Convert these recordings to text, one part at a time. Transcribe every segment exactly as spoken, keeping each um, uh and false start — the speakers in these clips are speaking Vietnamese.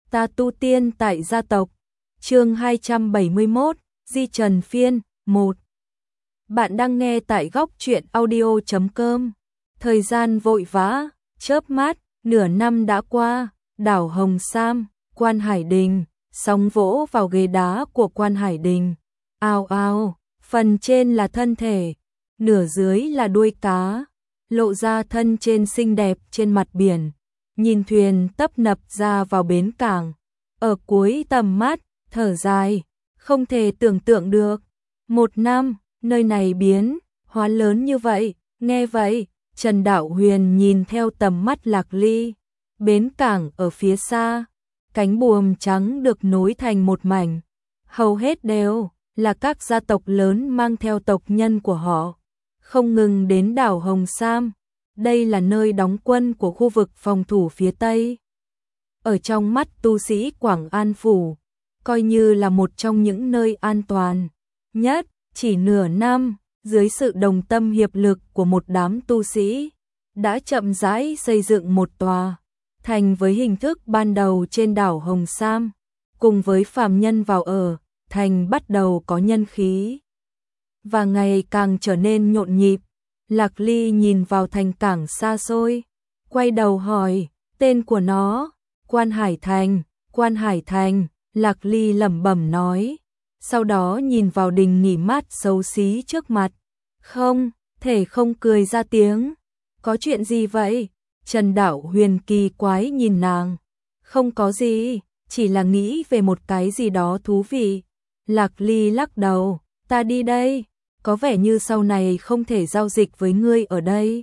Ta tu tiên tại gia tộc. Chương hai trăm bảy mươi mốt, Di Trần phiên một. Bạn đang nghe tại góc truyện audio chấm com. Thời gian vội vã, chớp mắt, nửa năm đã qua, đảo Hồng Sam, Quan Hải Đình, sóng vỗ vào ghế đá của Quan Hải Đình. Ao ao, phần trên là thân thể, nửa dưới là đuôi cá, lộ ra thân trên xinh đẹp trên mặt biển. Nhìn thuyền tấp nập ra vào bến cảng, ở cuối tầm mắt, thở dài, không thể tưởng tượng được. Một năm, nơi này biến, hóa lớn như vậy, nghe vậy, Trần Đạo Huyền nhìn theo tầm mắt Lạc Ly. Bến cảng ở phía xa, cánh buồm trắng được nối thành một mảnh, hầu hết đều là các gia tộc lớn mang theo tộc nhân của họ, không ngừng đến đảo Hồng Sam. Đây là nơi đóng quân của khu vực phòng thủ phía Tây. Ở trong mắt tu sĩ Quảng An Phủ, coi như là một trong những nơi an toàn nhất. Chỉ nửa năm, dưới sự đồng tâm hiệp lực của một đám tu sĩ, đã chậm rãi xây dựng một tòa thành với hình thức ban đầu trên đảo Hồng Sam. Cùng với phàm nhân vào ở, thành bắt đầu có nhân khí và ngày càng trở nên nhộn nhịp. Lạc Ly nhìn vào thành cảng xa xôi, quay đầu hỏi, tên của nó, Quan Hải Thành, Quan Hải Thành, Lạc Ly lẩm bẩm nói, sau đó nhìn vào đình nghỉ mát xấu xí trước mặt, không thể không cười ra tiếng. Có chuyện gì vậy? Trần Đạo Huyền kỳ quái nhìn nàng, không có gì, chỉ là nghĩ về một cái gì đó thú vị. Lạc Ly lắc đầu, ta đi đây. Có vẻ như sau này không thể giao dịch với ngươi ở đây.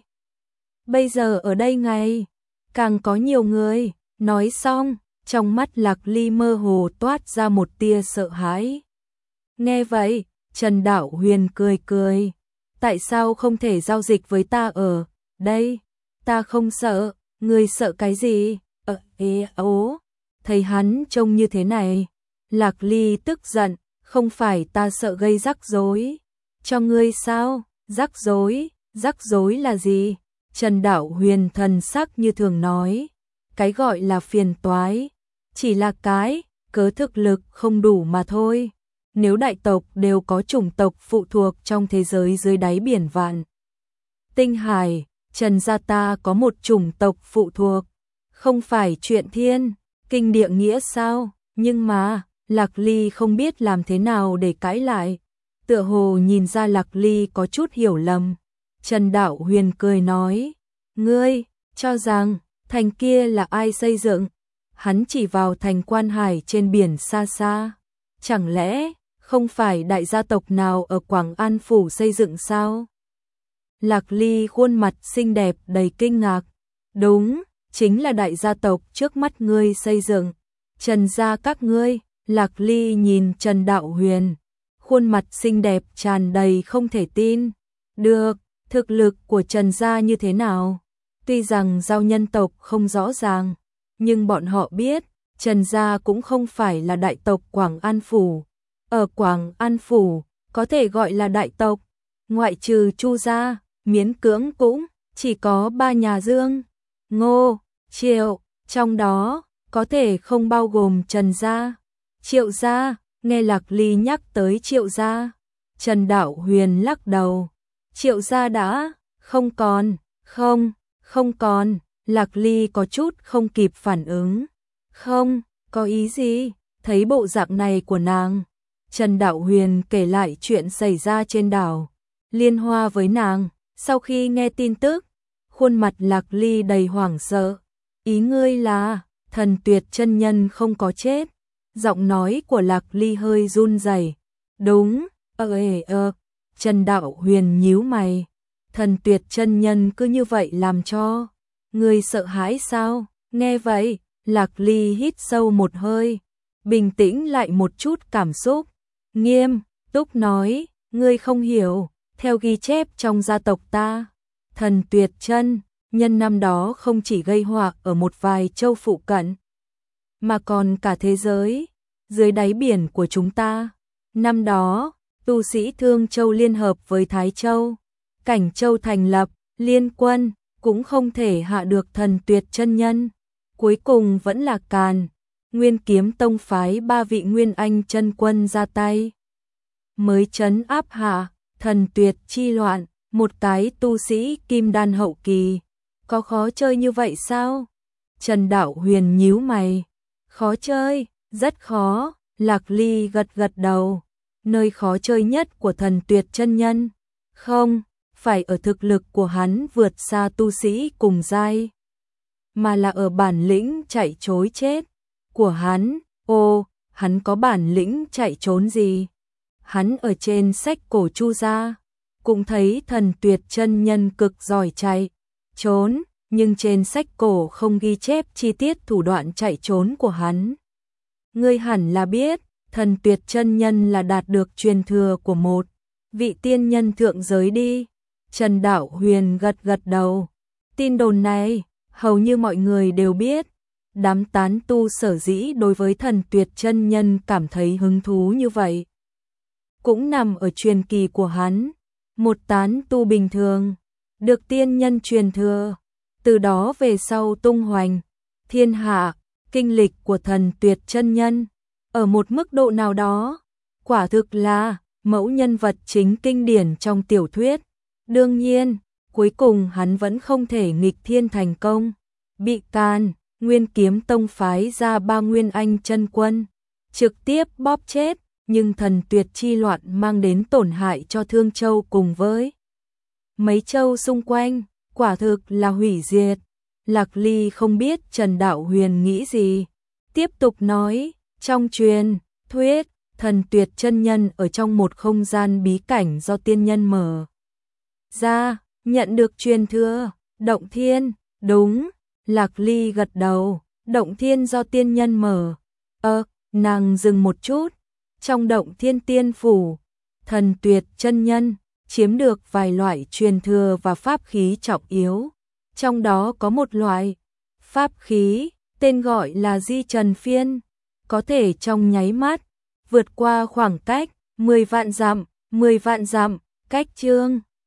Bây giờ ở đây ngày càng có nhiều người. Nói xong, trong mắt Lạc Ly mơ hồ toát ra một tia sợ hãi. Nghe vậy, Trần Đạo Huyền cười cười. Tại sao không thể giao dịch với ta ở đây? Ta không sợ. Ngươi sợ cái gì? Ờ, ê, ố. Thấy hắn trông như thế này, Lạc Ly tức giận. Không phải ta sợ gây rắc rối cho ngươi sao? Rắc rối, rắc rối là gì? Trần Đạo Huyền thần sắc như thường nói, cái gọi là phiền toái, chỉ là cái cớ thực lực không đủ mà thôi. Nếu đại tộc đều có chủng tộc phụ thuộc trong thế giới dưới đáy biển vạn tinh hải, Trần gia ta có một chủng tộc phụ thuộc, không phải chuyện thiên kinh địa nghĩa sao? Nhưng mà, Lạc Ly không biết làm thế nào để cãi lại. Tựa hồ nhìn ra Lạc Ly có chút hiểu lầm. Trần Đạo Huyền cười nói, ngươi cho rằng thành kia là ai xây dựng? Hắn chỉ vào thành Quan Hải trên biển xa xa. Chẳng lẽ không phải đại gia tộc nào ở Quảng An Phủ xây dựng sao? Lạc Ly khuôn mặt xinh đẹp đầy kinh ngạc. Đúng, chính là đại gia tộc trước mắt ngươi xây dựng. Trần gia các ngươi. Lạc Ly nhìn Trần Đạo Huyền, khuôn mặt xinh đẹp tràn đầy không thể tin. Được, thực lực của Trần gia như thế nào? Tuy rằng giao nhân tộc không rõ ràng, nhưng bọn họ biết, Trần gia cũng không phải là đại tộc Quảng An Phủ. Ở Quảng An Phủ, có thể gọi là đại tộc, ngoại trừ Chu gia, miễn cưỡng cũng chỉ có ba nhà Dương, Ngô, Triệu, trong đó có thể không bao gồm Trần gia. Triệu gia, nghe Lạc Ly nhắc tới Triệu gia, Trần Đạo Huyền lắc đầu. Triệu gia đã không còn, không, không còn. Lạc Ly có chút không kịp phản ứng. Không, có ý gì? Thấy bộ dạng này của nàng, Trần Đạo Huyền kể lại chuyện xảy ra trên đảo Liên Hoa với nàng. Sau khi nghe tin tức, khuôn mặt Lạc Ly đầy hoảng sợ. Ý ngươi là Thần Tuyệt chân nhân không có chết? Giọng nói của Lạc Ly hơi run rẩy. Đúng, ơ ê ơ. Trần Đạo Huyền nhíu mày. Thần Tuyệt chân nhân cứ như vậy làm cho ngươi sợ hãi sao? Nghe vậy, Lạc Ly hít sâu một hơi, bình tĩnh lại một chút cảm xúc. Nghiêm túc nói, ngươi không hiểu, theo ghi chép trong gia tộc ta, Thần Tuyệt chân nhân năm đó không chỉ gây họa ở một vài châu phụ cận, mà còn cả thế giới, dưới đáy biển của chúng ta. Năm đó, tu sĩ Thương Châu liên hợp với Thái Châu, Cảnh Châu thành lập liên quân, cũng không thể hạ được Thần Tuyệt chân nhân. Cuối cùng vẫn là Càn Nguyên Kiếm Tông phái ba vị Nguyên Anh chân quân ra tay, mới trấn áp hạ Thần Tuyệt chi loạn, một cái tu sĩ kim đan hậu kỳ, có khó chơi như vậy sao? Trần Đạo Huyền nhíu mày, khó chơi, rất khó. Lạc Ly gật gật đầu, nơi khó chơi nhất của Thần Tuyệt chân nhân, không phải ở thực lực của hắn vượt xa tu sĩ cùng giai, mà là ở bản lĩnh chạy trối chết của hắn. Ô, hắn có bản lĩnh chạy trốn gì? Hắn ở trên sách cổ Chu gia cũng thấy Thần Tuyệt chân nhân cực giỏi chạy trốn, nhưng trên sách cổ không ghi chép chi tiết thủ đoạn chạy trốn của hắn. Ngươi hẳn là biết, Thần Tuyệt chân nhân là đạt được truyền thừa của một vị tiên nhân thượng giới đi. Trần Đạo Huyền gật gật đầu. Tin đồn này, hầu như mọi người đều biết. Đám tán tu sở dĩ đối với Thần Tuyệt chân nhân cảm thấy hứng thú như vậy, cũng nằm ở truyền kỳ của hắn. Một tán tu bình thường, được tiên nhân truyền thừa, từ đó về sau tung hoành thiên hạ. Kinh lịch của Thần Tuyệt chân nhân, ở một mức độ nào đó, quả thực là mẫu nhân vật chính kinh điển trong tiểu thuyết. Đương nhiên, cuối cùng hắn vẫn không thể nghịch thiên thành công, bị can Nguyên Kiếm Tông phái ra ba Nguyên Anh chân quân, trực tiếp bóp chết, nhưng Thần Tuyệt chi loạn mang đến tổn hại cho Thương Châu cùng với mấy châu xung quanh, quả thực là hủy diệt. Lạc Ly không biết Trần Đạo Huyền nghĩ gì, tiếp tục nói, trong truyền thuyết, Thần Tuyệt chân nhân ở trong một không gian bí cảnh do tiên nhân mở ra, nhận được truyền thừa, động thiên. Đúng, Lạc Ly gật đầu, động thiên do tiên nhân mở. Ơ, nàng dừng một chút, trong động thiên tiên phủ, Thần Tuyệt chân nhân chiếm được vài loại truyền thừa và pháp khí trọng yếu. Trong đó có một loại pháp khí, tên gọi là Di Trần Phiên, có thể trong nháy mắt vượt qua khoảng cách mười vạn dặm, mười vạn dặm, cách chương